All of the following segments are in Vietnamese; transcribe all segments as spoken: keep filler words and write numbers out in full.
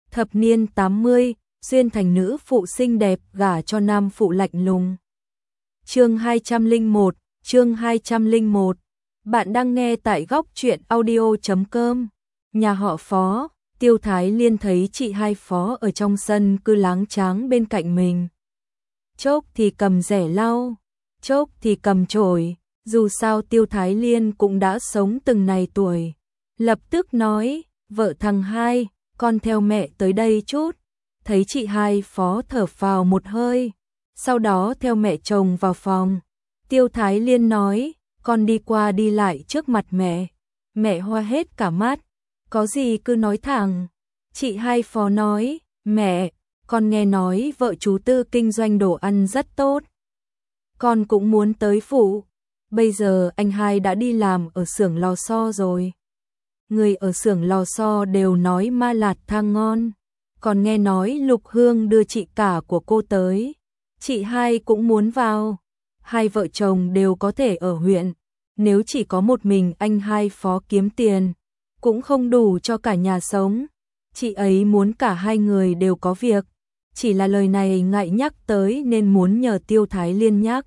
Thập niên tám mươi, xuyên thành nữ phụ xinh đẹp gả cho nam phụ lạnh lùng. Chương hai trăm lẻ một, chương hai trăm lẻ một. Bạn đang nghe tại góc truyện audio chấm com. Nhà họ Phó, Tiêu Thái Liên thấy chị hai Phó ở trong sân cứ láng tráng bên cạnh mình. Chốc thì cầm rẻ lau, chốc thì cầm chổi, dù sao Tiêu Thái Liên cũng đã sống từng này tuổi. Lập tức nói, vợ thằng hai, con theo mẹ tới đây chút. Thấy chị hai Phó thở phào một hơi, sau đó theo mẹ chồng vào phòng. Tiêu Thái Liên nói, con đi qua đi lại trước mặt mẹ. Mẹ hoa hết cả mắt, có gì cứ nói thẳng. Chị hai Phó nói, mẹ, con nghe nói vợ chú Tư kinh doanh đồ ăn rất tốt. Con cũng muốn tới phụ. Bây giờ anh hai đã đi làm ở xưởng lò xo rồi. Người ở xưởng lò xo đều nói ma lạt thang ngon. Còn nghe nói Lục Hương đưa chị cả của cô tới. Chị hai cũng muốn vào. Hai vợ chồng đều có thể ở huyện. Nếu chỉ có một mình anh hai Phó kiếm tiền, cũng không đủ cho cả nhà sống. Chị ấy muốn cả hai người đều có việc. Chỉ là lời này ngại nhắc tới nên muốn nhờ Tiêu Thái Liên nhắc.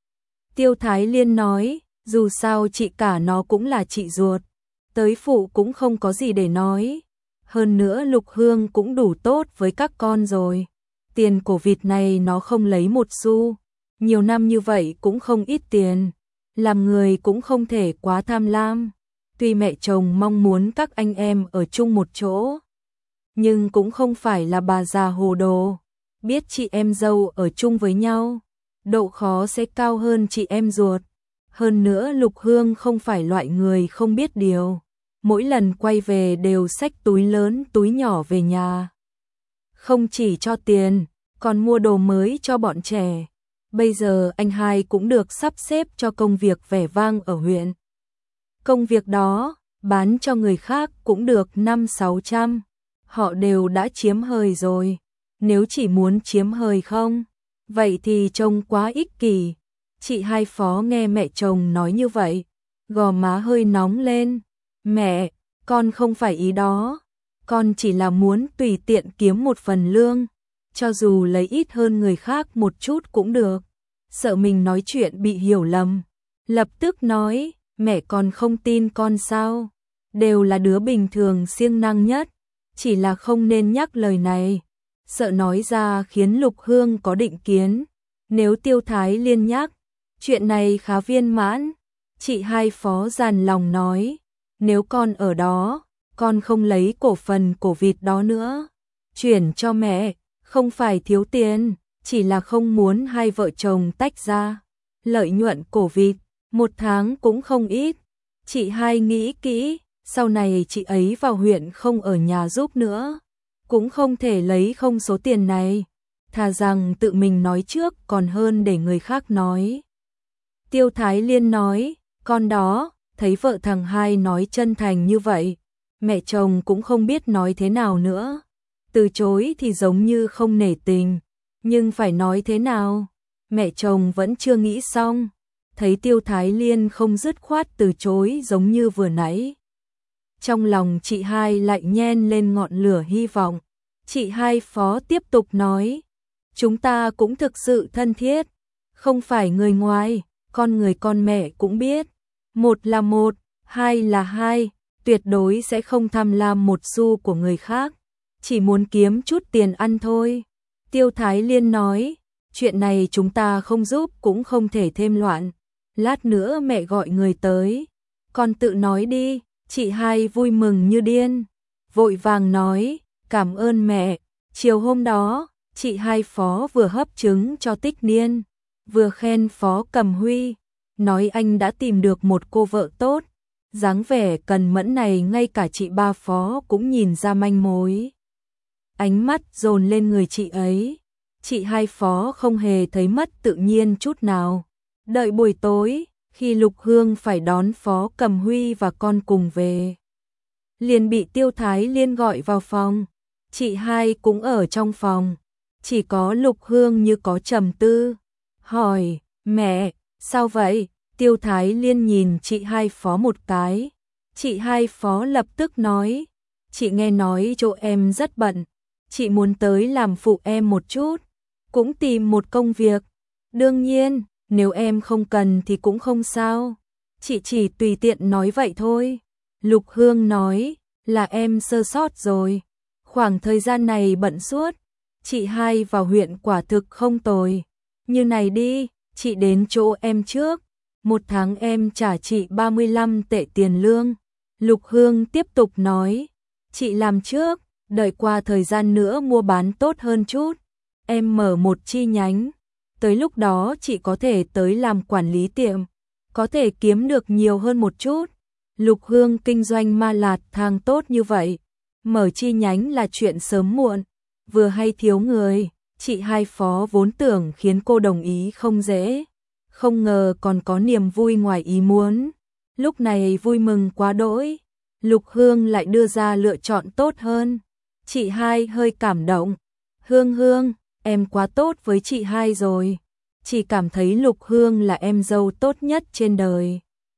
Tiêu Thái Liên nói, dù sao chị cả nó cũng là chị ruột. Tới phụ cũng không có gì để nói. Hơn nữa Lục Hương cũng đủ tốt với các con rồi. Tiền cổ vịt này nó không lấy một xu. Nhiều năm như vậy cũng không ít tiền. Làm người cũng không thể quá tham lam. Tuy mẹ chồng mong muốn các anh em ở chung một chỗ, nhưng cũng không phải là bà già hồ đồ. Biết chị em dâu ở chung với nhau, độ khó sẽ cao hơn chị em ruột. Hơn nữa Lục Hương không phải loại người không biết điều. Mỗi lần quay về đều xách túi lớn túi nhỏ về nhà. Không chỉ cho tiền, còn mua đồ mới cho bọn trẻ. Bây giờ anh hai cũng được sắp xếp cho công việc vẻ vang ở huyện. Công việc đó, bán cho người khác cũng được năm sáu trăm. Họ đều đã chiếm hời rồi. Nếu chỉ muốn chiếm hời không, vậy thì trông quá ích kỷ. Chị hai Phó nghe mẹ chồng nói như vậy, gò má hơi nóng lên. Mẹ, con không phải ý đó. Con chỉ là muốn tùy tiện kiếm một phần lương, cho dù lấy ít hơn người khác một chút cũng được. Sợ mình nói chuyện bị hiểu lầm, lập tức nói, mẹ con không tin con sao? Đều là đứa bình thường siêng năng nhất, chỉ là không nên nhắc lời này. Sợ nói ra khiến Lục Hương có định kiến. Nếu Tiêu Thái Liên nhắc, chuyện này khá viên mãn. Chị hai Phó dằn lòng nói, nếu con ở đó, con không lấy cổ phần cổ vịt đó nữa. Chuyển cho mẹ, không phải thiếu tiền, chỉ là không muốn hai vợ chồng tách ra. Lợi nhuận cổ vịt, một tháng cũng không ít. Chị hai nghĩ kỹ, sau này chị ấy vào huyện không ở nhà giúp nữa, cũng không thể lấy không số tiền này. Thà rằng tự mình nói trước còn hơn để người khác nói. Tiêu Thái Liên nói, con đó, thấy vợ thằng hai nói chân thành như vậy, mẹ chồng cũng không biết nói thế nào nữa. Từ chối thì giống như không nể tình, nhưng phải nói thế nào? Mẹ chồng vẫn chưa nghĩ xong. Thấy Tiêu Thái Liên không dứt khoát từ chối giống như vừa nãy, trong lòng chị hai lại nhen lên ngọn lửa hy vọng. Chị hai Phó tiếp tục nói, chúng ta cũng thực sự thân thiết, không phải người ngoài, con người con mẹ cũng biết. Một là một, hai là hai, tuyệt đối sẽ không tham lam một xu của người khác, chỉ muốn kiếm chút tiền ăn thôi. Tiêu Thái Liên nói, chuyện này chúng ta không giúp cũng không thể thêm loạn. Lát nữa mẹ gọi người tới, con tự nói đi. Chị hai vui mừng như điên, vội vàng nói, cảm ơn mẹ. Chiều hôm đó, chị hai Phó vừa hấp trứng cho Tích Niên, vừa khen Phó Cầm Huy, nói anh đã tìm được một cô vợ tốt. Dáng vẻ cần mẫn này ngay cả chị ba Phó cũng nhìn ra manh mối. Ánh mắt dồn lên người chị ấy. Chị hai Phó không hề thấy mất tự nhiên chút nào. Đợi buổi tối, khi Lục Hương phải đón Phó Cầm Huy và con cùng về, liền bị Tiêu Thái Liên gọi vào phòng. Chị hai cũng ở trong phòng, chỉ có Lục Hương như có trầm tư, hỏi, mẹ, sao vậy? Tiêu Thái Liên nhìn chị hai Phó một cái. Chị hai Phó lập tức nói, chị nghe nói chỗ em rất bận, chị muốn tới làm phụ em một chút, cũng tìm một công việc. Đương nhiên, nếu em không cần thì cũng không sao. Chị chỉ tùy tiện nói vậy thôi. Lục Hương nói, là em sơ sót rồi. Khoảng thời gian này bận suốt, chị hai vào huyện quả thực không tồi. Như này đi, chị đến chỗ em trước. Một tháng em trả chị ba mươi lăm tệ tiền lương. Lục Hương tiếp tục nói, chị làm trước, đợi qua thời gian nữa mua bán tốt hơn chút. Em mở một chi nhánh. Tới lúc đó chị có thể tới làm quản lý tiệm, có thể kiếm được nhiều hơn một chút. Lục Hương kinh doanh ma lạt thang tốt như vậy, mở chi nhánh là chuyện sớm muộn, vừa hay thiếu người, chị hai phó vốn tưởng khiến cô đồng ý không dễ, không ngờ còn có niềm vui ngoài ý muốn. Lúc này vui mừng quá đỗi, Lục Hương lại đưa ra lựa chọn tốt hơn. Chị hai hơi cảm động, Hương Hương, em quá tốt với chị hai rồi. Chị cảm thấy Lục Hương là em dâu tốt nhất trên đời.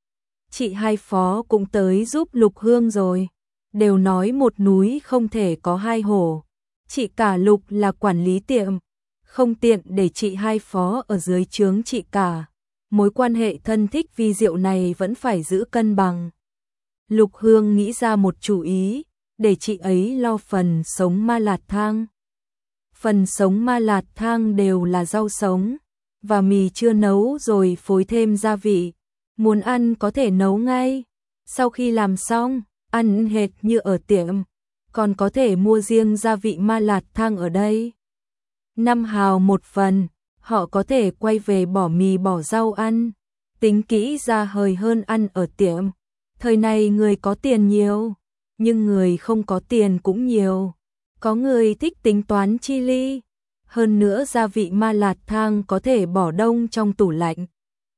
Chị hai phó cũng tới giúp Lục Hương rồi. Đều nói một núi không thể có hai hổ. Chị cả Lục là quản lý tiệm, không tiện để chị hai phó ở dưới trướng chị cả. Mối quan hệ thân thích vi diệu này vẫn phải giữ cân bằng. Lục Hương nghĩ ra một chủ ý, để chị ấy lo phần sống ma lạt thang. Phần sống ma lạt thang đều là rau sống và mì chưa nấu rồi phối thêm gia vị. Muốn ăn có thể nấu ngay. Sau khi làm xong, ăn hệt như ở tiệm. Còn có thể mua riêng gia vị ma lạt thang ở đây. Năm hào một phần, họ có thể quay về bỏ mì bỏ rau ăn. Tính kỹ ra hời hơn ăn ở tiệm. Thời này người có tiền nhiều, nhưng người không có tiền cũng nhiều. Có người thích tính toán chi ly. Hơn nữa gia vị ma lạt thang có thể bỏ đông trong tủ lạnh.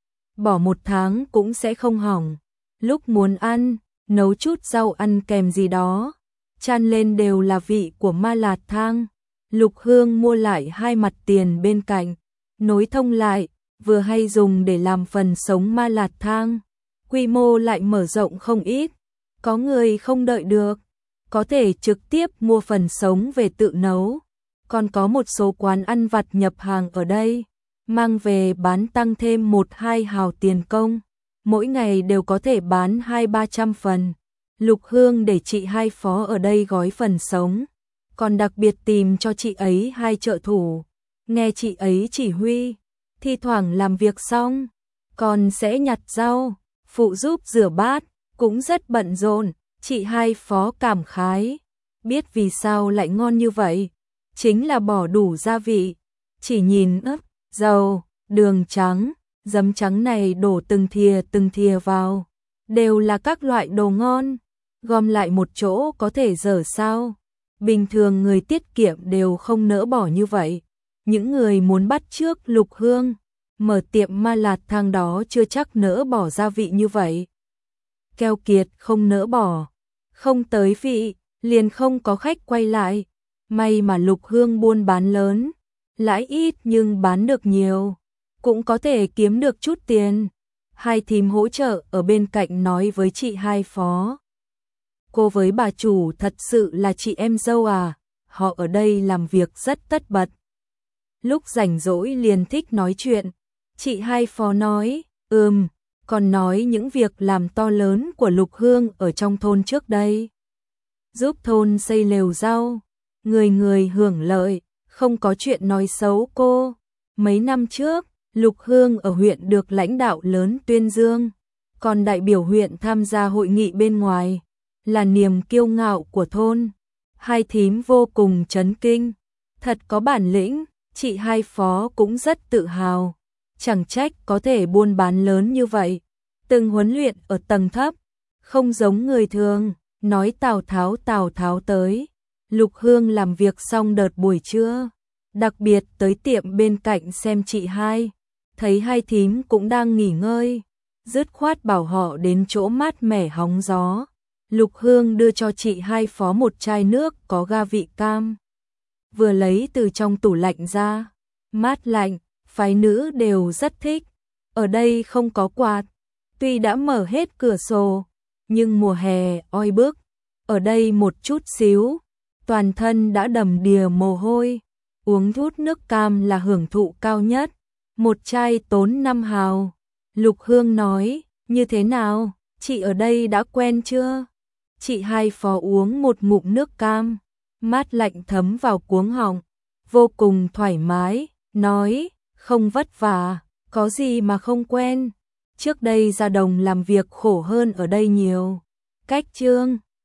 Bỏ một tháng cũng sẽ không hỏng. Lúc muốn ăn, nấu chút rau ăn kèm gì đó. Chan lên đều là vị của ma lạt thang. Lục Hương mua lại hai mặt tiền bên cạnh, nối thông lại, vừa hay dùng để làm phần sống ma lạt thang. Quy mô lại mở rộng không ít. Có người không đợi được, có thể trực tiếp mua phần sống về tự nấu. Còn có một số quán ăn vặt nhập hàng ở đây, mang về bán tăng thêm một hai hào tiền công. Mỗi ngày đều có thể bán hai ba trăm phần. Lục Hương để chị hai phó ở đây gói phần sống, còn đặc biệt tìm cho chị ấy hai trợ thủ. Nghe chị ấy chỉ huy, thi thoảng làm việc xong, còn sẽ nhặt rau, phụ giúp rửa bát, cũng rất bận rộn. Chị hai phó cảm khái, biết vì sao lại ngon như vậy, chính là bỏ đủ gia vị, chỉ nhìn ớt, dầu, đường trắng, giấm trắng này đổ từng thìa từng thìa vào, đều là các loại đồ ngon, gom lại một chỗ có thể dở sao. Bình thường người tiết kiệm đều không nỡ bỏ như vậy. Những người muốn bắt chước Lục Hương, mở tiệm ma lạt thang đó chưa chắc nỡ bỏ gia vị như vậy. Keo kiệt không nỡ bỏ, không tới vị, liền không có khách quay lại. May mà Lục Hương buôn bán lớn, lãi ít nhưng bán được nhiều, cũng có thể kiếm được chút tiền. Hai thím hỗ trợ ở bên cạnh nói với chị hai phó. Cô với bà chủ thật sự là chị em dâu à, họ ở đây làm việc rất tất bật. Lúc rảnh rỗi liền thích nói chuyện, chị hai phó nói, ừm, còn nói những việc làm to lớn của Lục Hương ở trong thôn trước đây. Giúp thôn xây lều rau, người người hưởng lợi, không có chuyện nói xấu cô. Mấy năm trước, Lục Hương ở huyện được lãnh đạo lớn tuyên dương, còn đại biểu huyện tham gia hội nghị bên ngoài, là niềm kiêu ngạo của thôn. Hai thím vô cùng chấn kinh, thật có bản lĩnh, chị hai phó cũng rất tự hào, chẳng trách có thể buôn bán lớn như vậy. Từng huấn luyện ở tầng thấp, không giống người thường, nói Tào Tháo Tào Tháo tới. Lục Hương làm việc xong đợt buổi trưa, đặc biệt tới tiệm bên cạnh xem chị hai, thấy hai thím cũng đang nghỉ ngơi, dứt khoát bảo họ đến chỗ mát mẻ hóng gió. Lục Hương đưa cho chị hai phó một chai nước có ga vị cam, vừa lấy từ trong tủ lạnh ra, mát lạnh, phái nữ đều rất thích. Ở đây không có quạt, tuy đã mở hết cửa sổ, nhưng mùa hè oi bức, ở đây một chút xíu toàn thân đã đầm đìa mồ hôi. Uống hút nước cam là hưởng thụ cao nhất, một chai tốn năm hào. Lục Hương nói, như thế nào, chị ở đây đã quen chưa? Chị hai phó uống một ngụm nước cam, mát lạnh thấm vào cuống họng, vô cùng thoải mái, nói, không vất vả, có gì mà không quen. Trước đây ra đồng làm việc khổ hơn ở đây nhiều. Cách Trương